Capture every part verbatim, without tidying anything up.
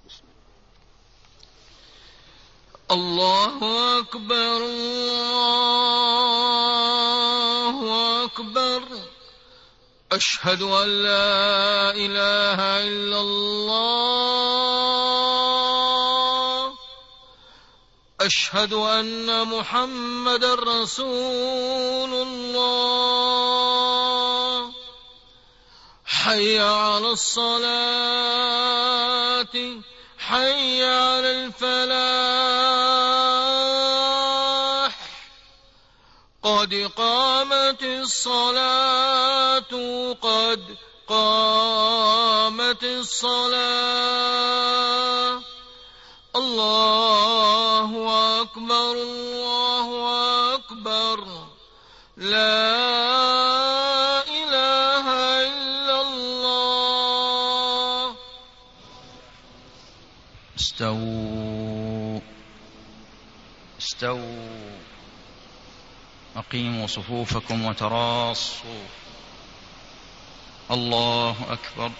الله أكبر الله أكبر. أشهد أن لا إله إلا الله. أشهد أن محمدا رسول الله. حي على الصلاة حي على الفلاح. قد قامت الصلاة قد قامت الصلاة. الله أكبر الله أكبر. لا إله إلا الله. استووا استووا أقيموا صفوفكم وتراصوا. الله أكبر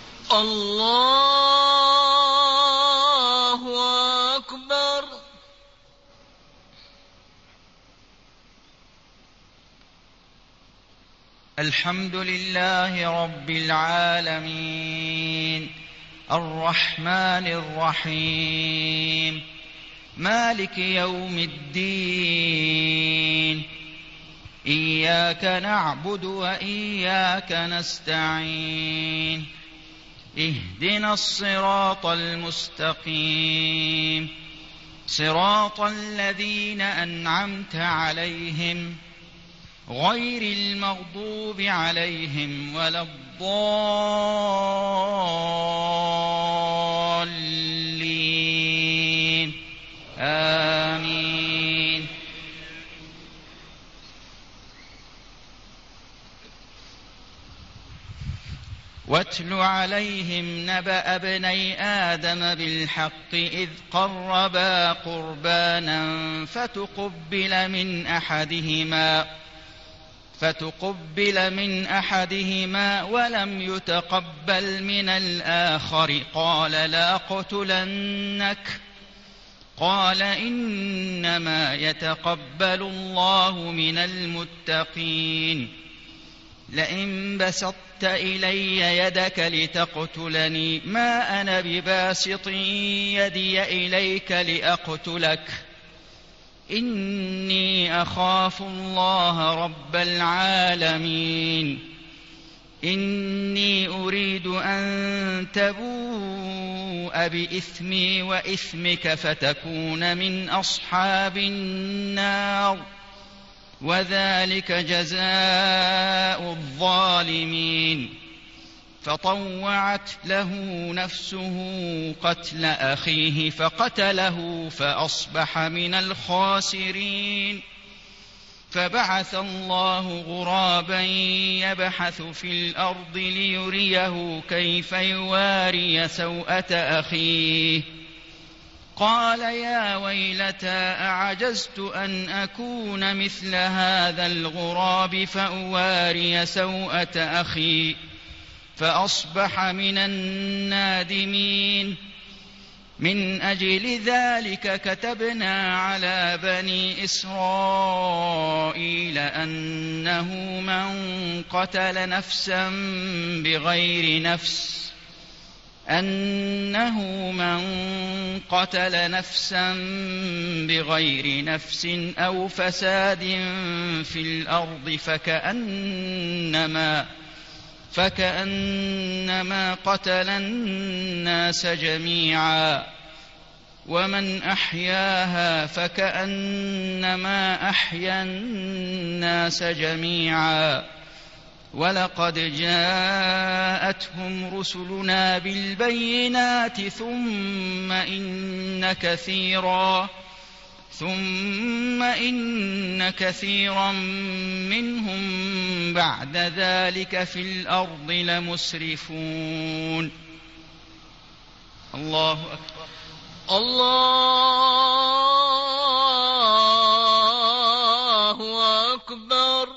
الله أكبر. الحمد لله رب العالمين الرحمن الرحيم مالك يوم الدين. إياك نعبد وإياك نستعين. اهدنا الصراط المستقيم صراط الذين أنعمت عليهم غير المغضوب عليهم ولا الضالين. آمين. واتل عليهم نبأ ابني آدم بالحق إذ قربا قربانا فتقبل من أحدهما فتقبل من أحدهما ولم يتقبل من الآخر قال لأقتلنك. قال إنما يتقبل الله من المتقين. لئن بسطت إلي يدك لتقتلني ما أنا بباسط يدي إليك لأقتلك إني أخاف الله رب العالمين. إني أريد أن تبوء بإثمي وإثمك فتكون من أصحاب النار وذلك جزاء الظالمين. فطوعت له نفسه قتل أخيه فقتله فأصبح من الخاسرين. فبعث الله غرابا يبحث في الأرض ليريه كيف يواري سوءة أخيه. قال يا ويلتى أعجزت أن أكون مثل هذا الغراب فأواري سوءة أخي فأصبح من النادمين. من أجل ذلك كتبنا على بني إسرائيل أنه من قتل نفسا بغير نفس أنه من قتل نفسا بغير نفس أو فساد في الأرض فكأنما فكأنما قتل الناس جميعا ومن أحياها فكأنما أحيا الناس جميعا. ولقد جاءتهم رسلنا بالبينات ثم إن كثيرا ثم إن كثيرا منهم بعد ذلك في الأرض لمسرفون. الله أكبر الله أكبر.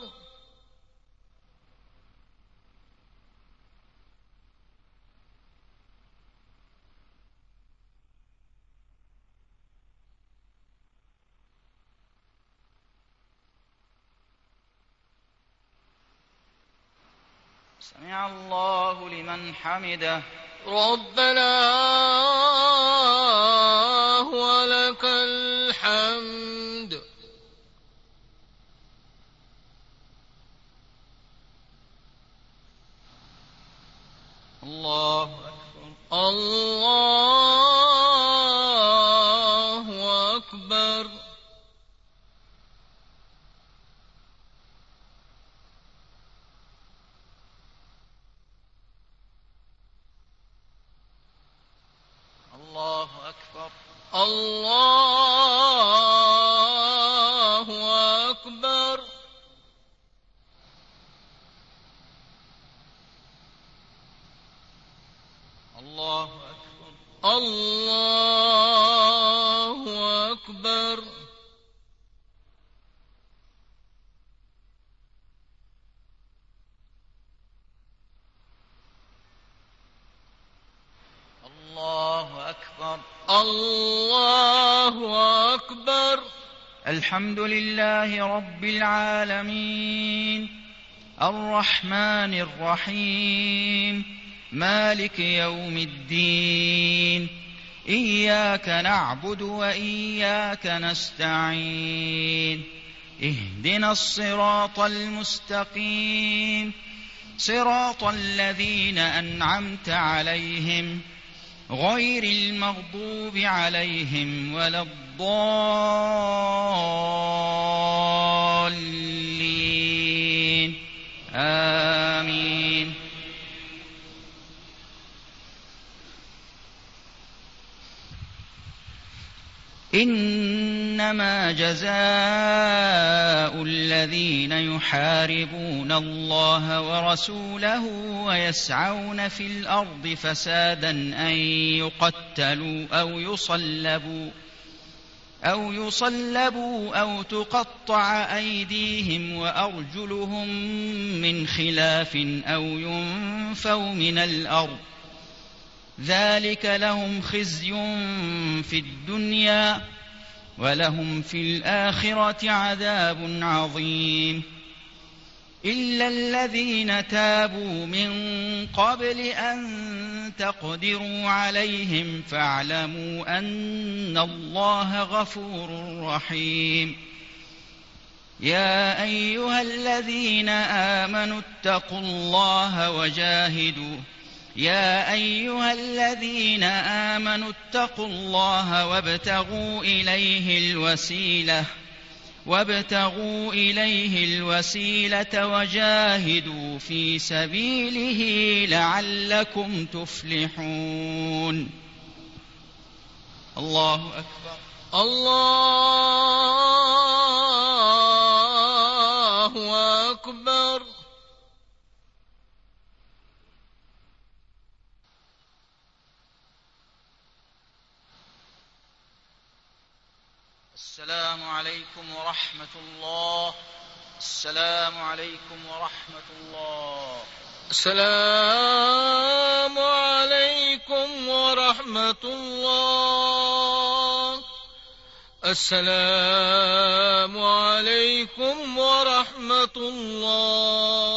سمع الله لمن حمده. ربنا ولك الحمد. الله أكبر. الله أكبر. الله أكبر. الله أكبر. الله أكبر. الله أكبر. الله أكبر. الله أكبر. الحمد لله رب العالمين الرحمن الرحيم مالك يوم الدين إياك نعبد وإياك نستعين اهدنا الصراط المستقيم صراط الذين أنعمت عليهم غير المغضوب عليهم ولا الضالين آمين. إنما جزاء الذين يحاربون الله ورسوله ويسعون في الأرض فسادا أن يقتلوا أو يصلبوا أو يصلبوا أو تقطع أيديهم وأرجلهم من خلاف أو ينفوا من الأرض ذلك لهم خزي في الدنيا ولهم في الآخرة عذاب عظيم. إلا الذين تابوا من قبل أن تقدروا عليهم فاعلموا أن الله غفور رحيم. يا أيها الذين آمنوا اتقوا الله وجاهدوا يا أيها الذين آمنوا اتقوا الله وابتغوا إليه الوسيلة وابتغوا إليه الوسيلة وجاهدوا في سبيله لعلكم تفلحون. الله أكبر. الله أكبر. السلام عليكم ورحمة الله. السلام عليكم ورحمة الله. السلام عليكم ورحمة الله. السلام عليكم ورحمة الله.